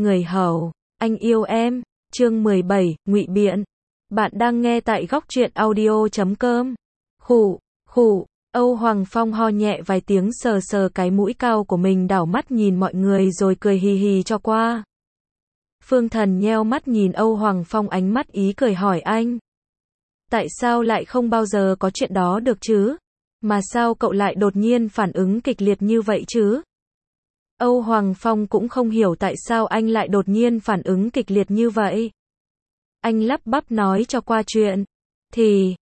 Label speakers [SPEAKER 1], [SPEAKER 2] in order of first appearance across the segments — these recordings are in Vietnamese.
[SPEAKER 1] Người hầu, anh yêu em, chương 17, ngụy biện. Bạn đang nghe tại góc truyện audio.com. Khụ, khụ, Âu Hoàng Phong ho nhẹ vài tiếng sờ sờ cái mũi cao của mình đảo mắt nhìn mọi người rồi cười hì hì cho qua. Phương Thần nheo mắt nhìn Âu Hoàng Phong ánh mắt ý cười hỏi anh. Tại sao lại không bao giờ có chuyện đó được chứ? Mà sao cậu lại đột nhiên phản ứng kịch liệt như vậy chứ? Âu Hoàng Phong cũng không hiểu tại sao anh lại đột nhiên phản ứng kịch liệt như vậy. Anh lắp bắp nói cho qua chuyện. Thì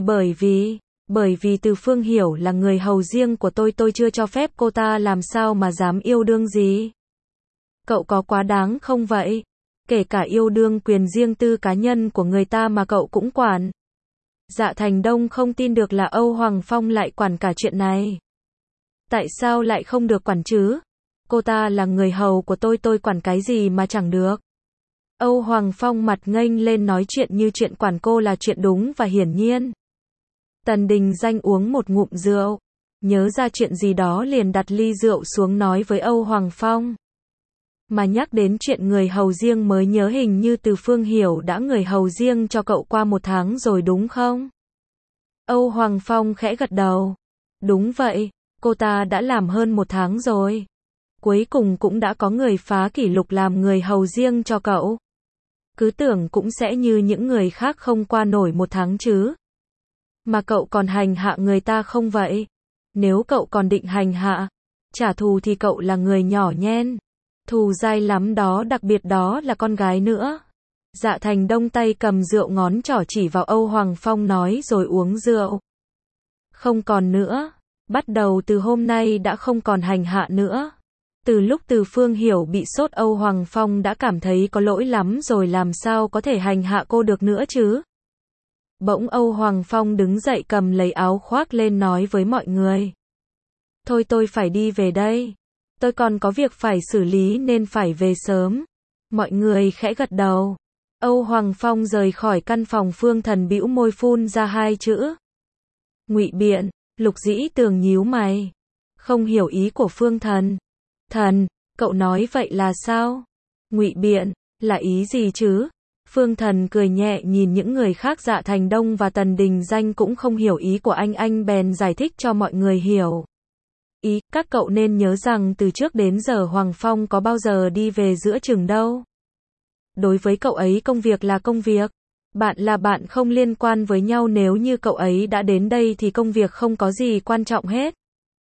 [SPEAKER 1] bởi vì Từ Phương Hiểu là người hầu riêng của tôi chưa cho phép cô ta làm sao mà dám yêu đương gì. Cậu có quá đáng không vậy? Kể cả yêu đương quyền riêng tư cá nhân của người ta mà cậu cũng quản. Dạ Thành Đông không tin được là Âu Hoàng Phong lại quản cả chuyện này. Tại sao lại không được quản chứ? Cô ta là người hầu của tôi quản cái gì mà chẳng được. Âu Hoàng Phong mặt nghênh lên nói chuyện như chuyện quản cô là chuyện đúng và hiển nhiên. Tần Đình Danh uống một ngụm rượu, nhớ ra chuyện gì đó liền đặt ly rượu xuống nói với Âu Hoàng Phong. Mà nhắc đến chuyện người hầu riêng mới nhớ hình như Từ Phương Hiểu đã người hầu riêng cho cậu qua 1 tháng rồi đúng không? Âu Hoàng Phong khẽ gật đầu. Đúng vậy, cô ta đã làm hơn 1 tháng rồi. Cuối cùng cũng đã có người phá kỷ lục làm người hầu riêng cho cậu. Cứ tưởng cũng sẽ như những người khác không qua nổi 1 tháng chứ. Mà cậu còn hành hạ người ta không vậy? Nếu cậu còn định hành hạ, trả thù thì cậu là người nhỏ nhen. Thù dai lắm đó, đặc biệt đó là con gái nữa. Dạ Thành Đông tay cầm rượu ngón trỏ chỉ vào Âu Hoàng Phong nói rồi uống rượu. Không còn nữa. Bắt đầu từ hôm nay đã không còn hành hạ nữa. Từ lúc Từ Phương Hiểu bị sốt Âu Hoàng Phong đã cảm thấy có lỗi lắm rồi, làm sao có thể hành hạ cô được nữa chứ. Bỗng Âu Hoàng Phong đứng dậy cầm lấy áo khoác lên nói với mọi người. Thôi tôi phải đi về đây. Tôi còn có việc phải xử lý nên phải về sớm. Mọi người khẽ gật đầu. Âu Hoàng Phong rời khỏi căn phòng. Phương Thần bĩu môi phun ra 2 chữ. Ngụy biện. Lục Dĩ Tường nhíu mày. Không hiểu ý của Phương Thần. Thần, cậu nói vậy là sao? Ngụy biện, là ý gì chứ? Phương Thần cười nhẹ nhìn những người khác. Dạ Thành Đông và Tần Đình Danh cũng không hiểu ý của anh bèn giải thích cho mọi người hiểu. Ý, các cậu nên nhớ rằng từ trước đến giờ Hoàng Phong có bao giờ đi về giữa chừng đâu. Đối với cậu ấy công việc là công việc. Bạn là bạn, không liên quan với nhau. Nếu như cậu ấy đã đến đây thì công việc không có gì quan trọng hết.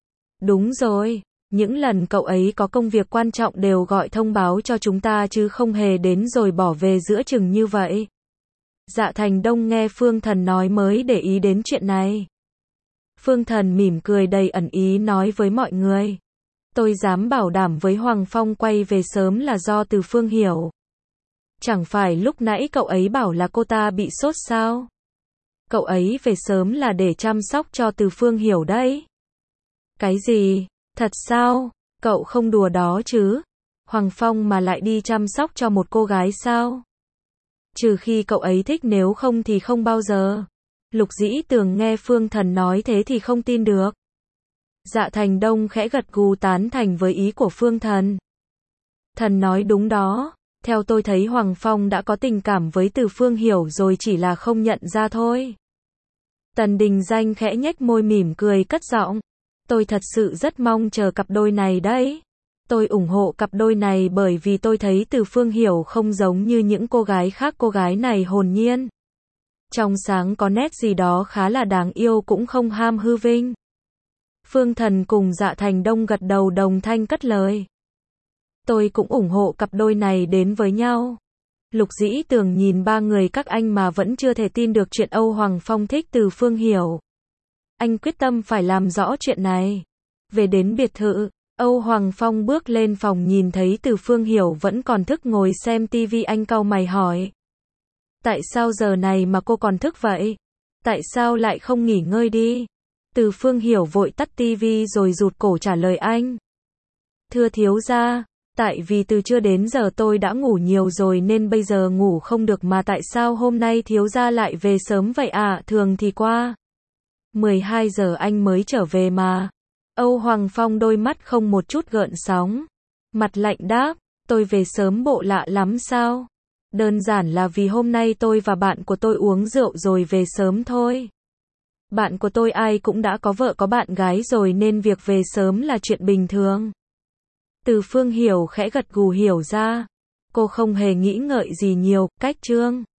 [SPEAKER 1] Đúng rồi. Những lần cậu ấy có công việc quan trọng đều gọi thông báo cho chúng ta chứ không hề đến rồi bỏ về giữa chừng như vậy. Dạ Thành Đông nghe Phương Thần nói mới để ý đến chuyện này. Phương Thần mỉm cười đầy ẩn ý nói với mọi người. Tôi dám bảo đảm với Hoàng Phong quay về sớm là do Từ Phương Hiểu. Chẳng phải lúc nãy cậu ấy bảo là cô ta bị sốt sao? Cậu ấy về sớm là để chăm sóc cho Từ Phương Hiểu đấy. Cái gì? Thật sao? Cậu không đùa đó chứ? Hoàng Phong mà lại đi chăm sóc cho một cô gái sao? Trừ khi cậu ấy thích, nếu không thì không bao giờ. Lục Dĩ Tường nghe Phương Thần nói thế thì không tin được. Dạ Thành Đông khẽ gật gù tán thành với ý của Phương Thần. Thần nói đúng đó. Theo tôi thấy Hoàng Phong đã có tình cảm với Từ Phương Hiểu rồi, chỉ là không nhận ra thôi. Tần Đình Danh khẽ nhếch môi mỉm cười cất giọng. Tôi thật sự rất mong chờ cặp đôi này đấy. Tôi ủng hộ cặp đôi này bởi vì tôi thấy Từ Phương Hiểu không giống như những cô gái khác. Cô gái này hồn nhiên, trong sáng, có nét gì đó khá là đáng yêu, cũng không ham hư vinh. Phương Thần cùng Dạ Thành Đông gật đầu đồng thanh cất lời. Tôi cũng ủng hộ cặp đôi này đến với nhau. Lục Dĩ Tường nhìn 3 người các anh mà vẫn chưa thể tin được chuyện Âu Hoàng Phong thích Từ Phương Hiểu. Anh quyết tâm phải làm rõ chuyện này. Về đến biệt thự, Âu Hoàng Phong bước lên phòng nhìn thấy Từ Phương Hiểu vẫn còn thức ngồi xem tivi. Anh cau mày hỏi. Tại sao giờ này mà cô còn thức vậy? Tại sao lại không nghỉ ngơi đi? Từ Phương Hiểu vội tắt tivi rồi rụt cổ trả lời anh. Thưa thiếu gia, tại vì từ trưa đến giờ tôi đã ngủ nhiều rồi nên bây giờ ngủ không được. Mà tại sao hôm nay thiếu gia lại về sớm vậy ạ? Thường thì qua 12 giờ anh mới trở về mà. Âu Hoàng Phong đôi mắt không một chút gợn sóng, mặt lạnh đáp. tôi về sớm bộ lạ lắm sao? Đơn giản là vì hôm nay tôi và bạn của tôi uống rượu rồi về sớm thôi. Bạn của tôi ai cũng đã có vợ có bạn gái rồi nên việc về sớm là chuyện bình thường. Từ Phương Hiểu khẽ gật gù hiểu ra. Cô không hề nghĩ ngợi gì nhiều, cách Trương